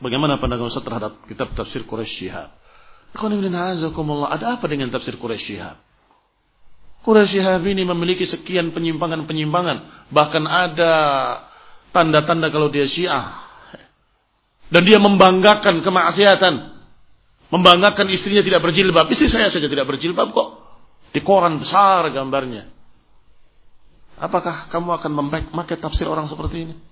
Bagaimana pandangan Ustaz terhadap kitab tafsir Quraisy Shihab? Ada apa dengan tafsir Quraisy Shihab? Quraisy Shihab ini memiliki sekian penyimpangan-penyimpangan. Bahkan ada tanda-tanda kalau dia Syiah. Dan dia membanggakan kemaksiatan. Membanggakan istrinya tidak berjilbab. Istri saya saja tidak berjilbab kok. Di koran besar gambarnya. Apakah kamu akan memakai tafsir orang seperti ini?